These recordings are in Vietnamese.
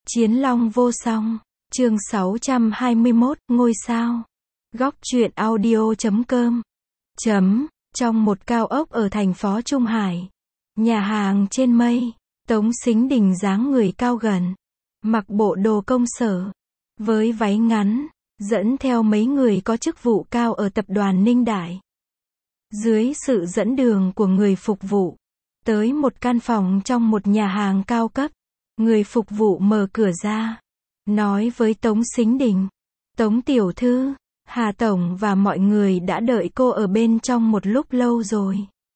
Chiến Long vô song, chương 621, ngôi sao. Góc truyện audio.com. Trong một cao ốc ở thành phố Trung Hải, nhà hàng trên mây, Tống Sính Đình dáng người cao gầy, mặc bộ đồ công sở, với váy ngắn, dẫn theo mấy người có chức vụ cao ở tập đoàn Ninh Đại. Dưới sự dẫn đường của người phục vụ, tới một căn phòng trong một nhà hàng cao cấp. Người phục vụ mở cửa ra, nói với Tống Sính Đình: Tống tiểu thư, Hà tổng và mọi người đã đợi cô ở bên trong một lúc lâu rồi.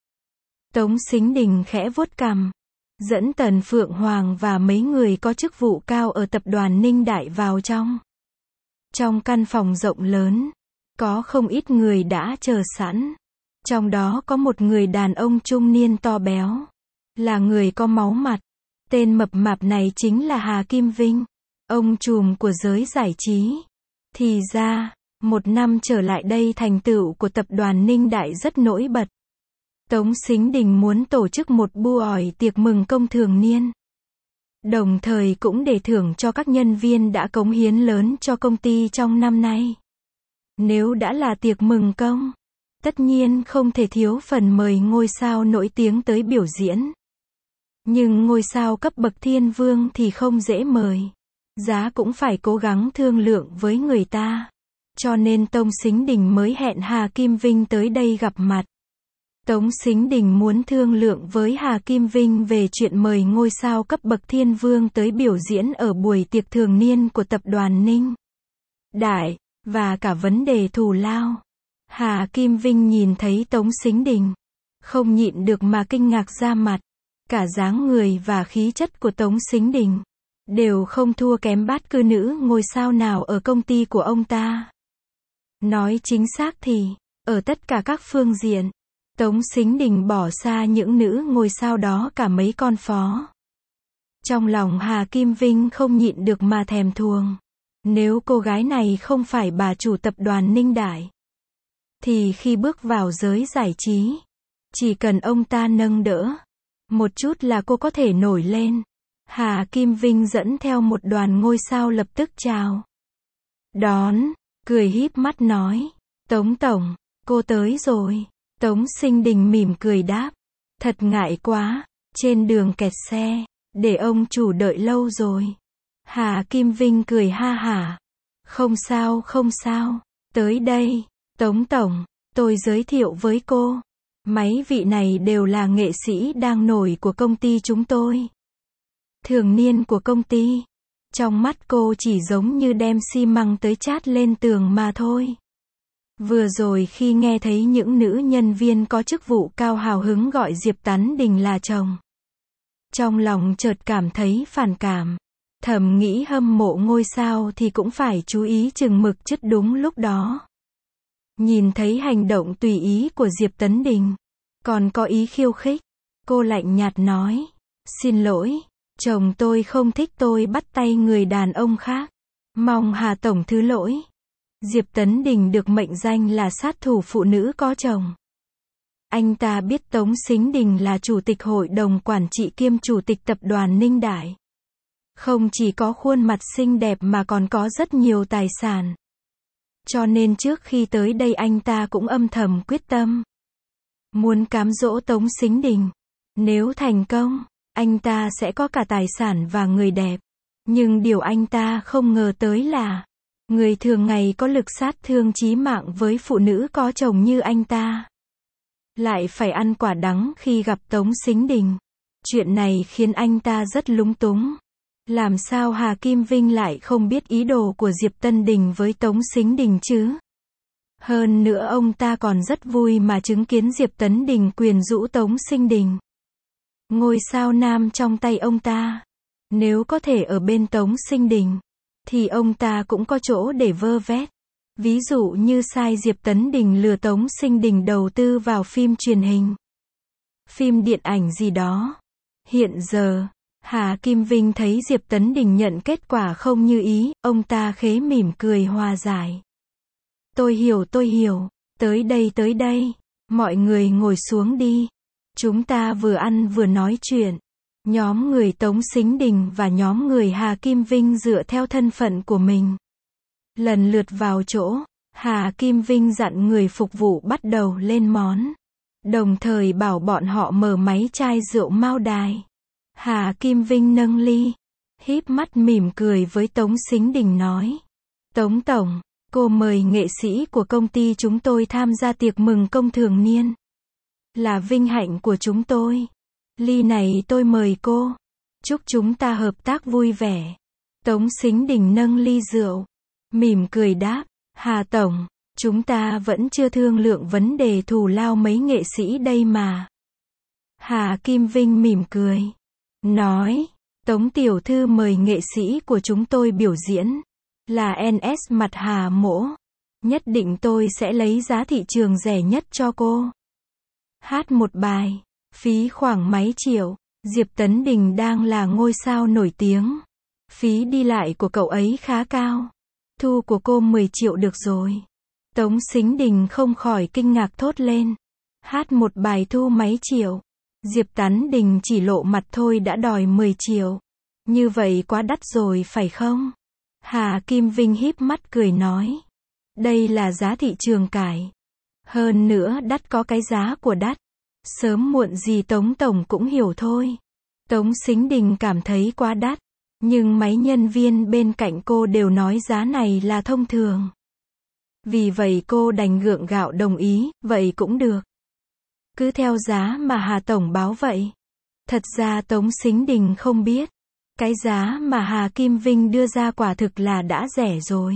Tống Sính Đình khẽ vuốt cằm, dẫn Tần Phượng Hoàng và mấy người có chức vụ cao ở tập đoàn Ninh Đại vào trong. Trong căn phòng rộng lớn, có không ít người đã chờ sẵn. Trong đó có một người đàn ông trung niên to béo, là người có máu mặt. Tên mập mạp này chính là Hà Kim Vinh, ông trùm của giới giải trí. Thì ra, một năm trở lại đây thành tựu của tập đoàn Ninh Đại rất nổi bật. Tống Sính Đình muốn tổ chức một buổi tiệc mừng công thường niên. Đồng thời cũng để thưởng cho các nhân viên đã cống hiến lớn cho công ty trong năm nay. Nếu đã là tiệc mừng công, tất nhiên không thể thiếu phần mời ngôi sao nổi tiếng tới biểu diễn. Nhưng ngôi sao cấp bậc thiên vương thì không dễ mời. Giá cũng phải cố gắng thương lượng với người ta. Cho nên Tống Sính Đình mới hẹn Hà Kim Vinh tới đây gặp mặt. Tống Sính Đình muốn thương lượng với Hà Kim Vinh về chuyện mời ngôi sao cấp bậc thiên vương tới biểu diễn ở buổi tiệc thường niên của tập đoàn Ninh Đại, và cả vấn đề thù lao. Hà Kim Vinh nhìn thấy Tống Sính Đình, không nhịn được mà kinh ngạc ra mặt. Cả dáng người và khí chất của Tống Sính Đình đều không thua kém bát cư nữ ngôi sao nào ở công ty của ông ta. Nói chính xác thì, ở tất cả các phương diện, Tống Sính Đình bỏ xa những nữ ngôi sao đó cả mấy con phó. Trong lòng Hà Kim Vinh không nhịn được mà thèm thuồng. Nếu cô gái này không phải bà chủ tập đoàn Ninh Đại, thì khi bước vào giới giải trí, chỉ cần ông ta nâng đỡ một chút là cô có thể nổi lên. Hà Kim Vinh dẫn theo một đoàn ngôi sao lập tức chào đón, cười híp mắt nói: Tống tổng, cô tới rồi. Tống Sính Đình mỉm cười đáp: Thật ngại quá, trên đường kẹt xe, để ông chủ đợi lâu rồi. Hà Kim Vinh cười ha hả: Không sao không sao, tới đây. Tống tổng, tôi giới thiệu với cô. Mấy vị này đều là nghệ sĩ đang nổi của công ty chúng tôi. Thường niên của công ty. Trong mắt cô chỉ giống như đem xi măng tới chát lên tường mà thôi. Vừa rồi khi nghe thấy những nữ nhân viên có chức vụ cao hào hứng gọi Diệp Tấn Đình là chồng, trong lòng chợt cảm thấy phản cảm. Thầm nghĩ hâm mộ ngôi sao thì cũng phải chú ý chừng mực chứ đúng lúc đó. Nhìn thấy hành động tùy ý của Diệp Tấn Đình, còn có ý khiêu khích, cô lạnh nhạt nói: Xin lỗi, chồng tôi không thích tôi bắt tay người đàn ông khác. Mong Hà tổng thứ lỗi. Diệp Tấn Đình được mệnh danh là sát thủ phụ nữ có chồng. Anh ta biết Tống Sính Đình là chủ tịch hội đồng quản trị kiêm chủ tịch tập đoàn Ninh Đại. Không chỉ có khuôn mặt xinh đẹp mà còn có rất nhiều tài sản. Cho nên trước khi tới đây anh ta cũng âm thầm quyết tâm muốn cám dỗ Tống Sính Đình. Nếu thành công, anh ta sẽ có cả tài sản và người đẹp. Nhưng điều anh ta không ngờ tới là, người thường ngày có lực sát thương chí mạng với phụ nữ có chồng như anh ta, lại phải ăn quả đắng khi gặp Tống Sính Đình. Chuyện này khiến anh ta rất lúng túng. Làm sao Hà Kim Vinh lại không biết ý đồ của Diệp Tấn Đình với Tống Sính Đình chứ? Hơn nữa ông ta còn rất vui mà chứng kiến Diệp Tấn Đình quyến rũ Tống Sính Đình. Ngôi sao nam trong tay ông ta, nếu có thể ở bên Tống Sính Đình, thì ông ta cũng có chỗ để vơ vét. Ví dụ như sai Diệp Tấn Đình lừa Tống Sính Đình đầu tư vào phim truyền hình, phim điện ảnh gì đó. Hiện giờ, Hà Kim Vinh thấy Diệp Tấn Đình nhận kết quả không như ý, ông ta khẽ mỉm cười hòa giải. Tôi hiểu, tới đây, mọi người ngồi xuống đi. Chúng ta vừa ăn vừa nói chuyện. Nhóm người Tống Sính Đình và nhóm người Hà Kim Vinh dựa theo thân phận của mình, lần lượt vào chỗ. Hà Kim Vinh dặn người phục vụ bắt đầu lên món, đồng thời bảo bọn họ mở máy chai rượu Mao Đài. Hà Kim Vinh nâng ly, híp mắt mỉm cười với Tống Sính Đình nói: Tống Tổng, cô mời nghệ sĩ của công ty chúng tôi tham gia tiệc mừng công thường niên, là vinh hạnh của chúng tôi. Ly này tôi mời cô. Chúc chúng ta hợp tác vui vẻ. Tống Sính Đình nâng ly rượu, mỉm cười đáp: Hà Tổng, chúng ta vẫn chưa thương lượng vấn đề thù lao mấy nghệ sĩ đây mà. Hà Kim Vinh mỉm cười, nói: Tống tiểu thư mời nghệ sĩ của chúng tôi biểu diễn, là NS mặt Hà Mỗ. Nhất định tôi sẽ lấy giá thị trường rẻ nhất cho cô. Hát một bài, phí khoảng mấy triệu. Diệp Tấn Đình đang là ngôi sao nổi tiếng. Phí đi lại của cậu ấy khá cao. Thu của cô 10 triệu được rồi. Tống Sính Đình không khỏi kinh ngạc thốt lên. Hát một bài thu mấy triệu. Diệp Tấn Đình chỉ lộ mặt thôi đã đòi 10 triệu. Như vậy quá đắt rồi phải không? Hà Kim Vinh híp mắt cười nói: Đây là giá thị trường cải. Hơn nữa đắt có cái giá của đắt. Sớm muộn gì Tống Tổng cũng hiểu thôi. Tống Sính Đình cảm thấy quá đắt. Nhưng mấy nhân viên bên cạnh cô đều nói giá này là thông thường. Vì vậy cô đành gượng gạo đồng ý, vậy cũng được. Cứ theo giá mà Hà Tổng báo vậy. Thật ra Tống Sính Đình không biết. Cái giá mà Hà Kim Vinh đưa ra quả thực là đã rẻ rồi.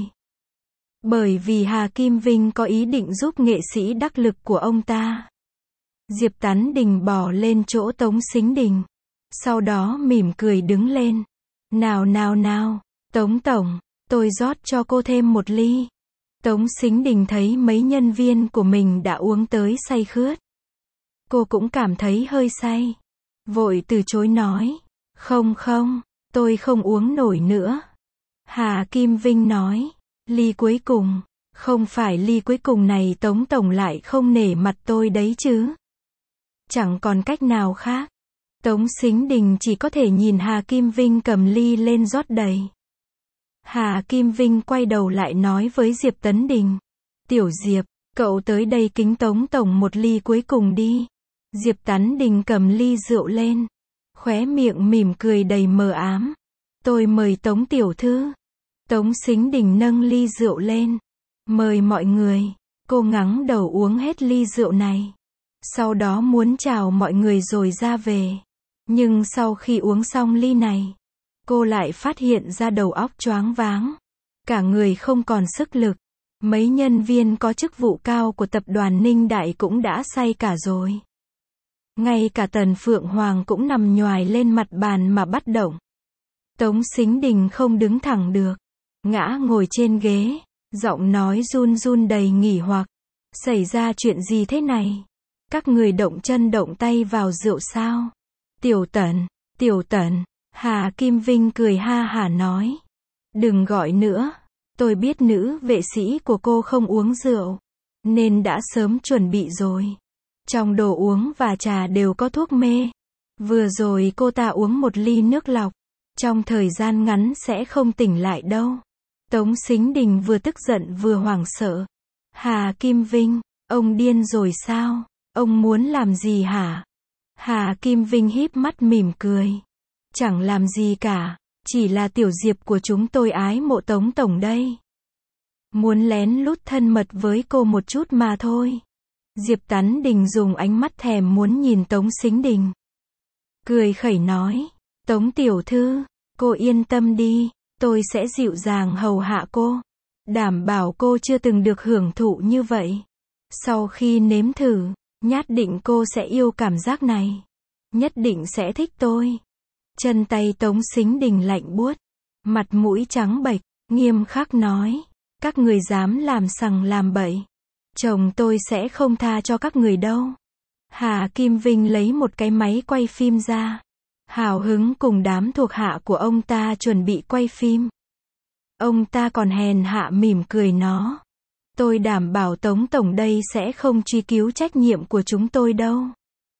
Bởi vì Hà Kim Vinh có ý định giúp nghệ sĩ đắc lực của ông ta. Diệp Tấn Đình bỏ lên chỗ Tống Sính Đình. Sau đó mỉm cười đứng lên. Nào, Tống Tổng, tôi rót cho cô thêm một ly. Tống Sính Đình thấy mấy nhân viên của mình đã uống tới say khướt. Cô cũng cảm thấy hơi say. Vội từ chối nói: Không, tôi không uống nổi nữa. Hà Kim Vinh nói: Ly cuối cùng. Không phải ly cuối cùng này Tống Tổng lại không nể mặt tôi đấy chứ. Chẳng còn cách nào khác. Tống Sính Đình chỉ có thể nhìn Hà Kim Vinh cầm ly lên rót đầy. Hà Kim Vinh quay đầu lại nói với Diệp Tấn Đình: Tiểu Diệp, cậu tới đây kính Tống Tổng một ly cuối cùng đi. Diệp Tấn Đình cầm ly rượu lên, khóe miệng mỉm cười đầy mờ ám. Tôi mời Tống tiểu thư. Tống Sính Đình nâng ly rượu lên, mời mọi người. Cô ngắng đầu uống hết ly rượu này. Sau đó muốn chào mọi người rồi ra về. Nhưng sau khi uống xong ly này, cô lại phát hiện ra đầu óc choáng váng. Cả người không còn sức lực. Mấy nhân viên có chức vụ cao của tập đoàn Ninh Đại cũng đã say cả rồi. Ngay cả Tần Phượng Hoàng cũng nằm nhoài lên mặt bàn mà bất động. Tống Sính Đình không đứng thẳng được, ngã ngồi trên ghế, giọng nói run run đầy nghỉ hoặc. Xảy ra chuyện gì thế này? Các người động chân động tay vào rượu sao? Tiểu Tần, Hà Kim Vinh cười ha hả nói. Đừng gọi nữa, tôi biết nữ vệ sĩ của cô không uống rượu, nên đã sớm chuẩn bị rồi. Trong đồ uống và trà đều có thuốc mê. Vừa rồi cô ta uống một ly nước lọc, trong thời gian ngắn sẽ không tỉnh lại đâu. Tống Sính Đình vừa tức giận vừa hoảng sợ. Hà Kim Vinh, ông điên rồi sao? Ông muốn làm gì hả? Hà Kim Vinh híp mắt mỉm cười. Chẳng làm gì cả, chỉ là tiểu Diệp của chúng tôi ái mộ Tống Tổng đây. Muốn lén lút thân mật với cô một chút mà thôi. Diệp Tấn Đình dùng ánh mắt thèm muốn nhìn Tống Sính Đình. Cười khẩy nói: Tống tiểu thư, cô yên tâm đi, tôi sẽ dịu dàng hầu hạ cô. Đảm bảo cô chưa từng được hưởng thụ như vậy. Sau khi nếm thử, nhất định cô sẽ yêu cảm giác này. Nhất định sẽ thích tôi. Chân tay Tống Sính Đình lạnh buốt, mặt mũi trắng bệch, nghiêm khắc nói: Các người dám làm sằng làm bậy, chồng tôi sẽ không tha cho các người đâu. Hà Kim Vinh lấy một cái máy quay phim ra, hào hứng cùng đám thuộc hạ của ông ta chuẩn bị quay phim. Ông ta còn hèn hạ mỉm cười nó: Tôi đảm bảo Tống Tổng đây sẽ không truy cứu trách nhiệm của chúng tôi đâu.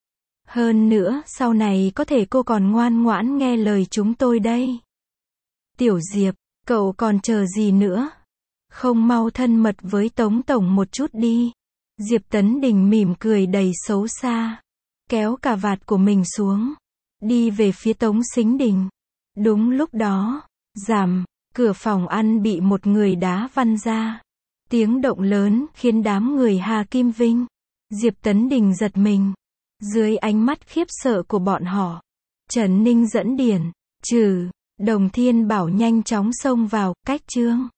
Hơn nữa, sau này có thể cô còn ngoan ngoãn nghe lời chúng tôi đây. Tiểu Diệp, cậu còn chờ gì nữa? Không mau thân mật với Tống Tổng một chút đi. Diệp Tấn Đình mỉm cười đầy xấu xa. Kéo cà vạt của mình xuống. Đi về phía Tống Sính Đình. Đúng lúc đó, ràm, cửa phòng ăn bị một người đá văng ra. Tiếng động lớn khiến đám người Hà Kim Vinh, Diệp Tấn Đình giật mình. Dưới ánh mắt khiếp sợ của bọn họ, Trần Ninh dẫn điển, Đồng Thiên Bảo nhanh chóng xông vào, cách Trương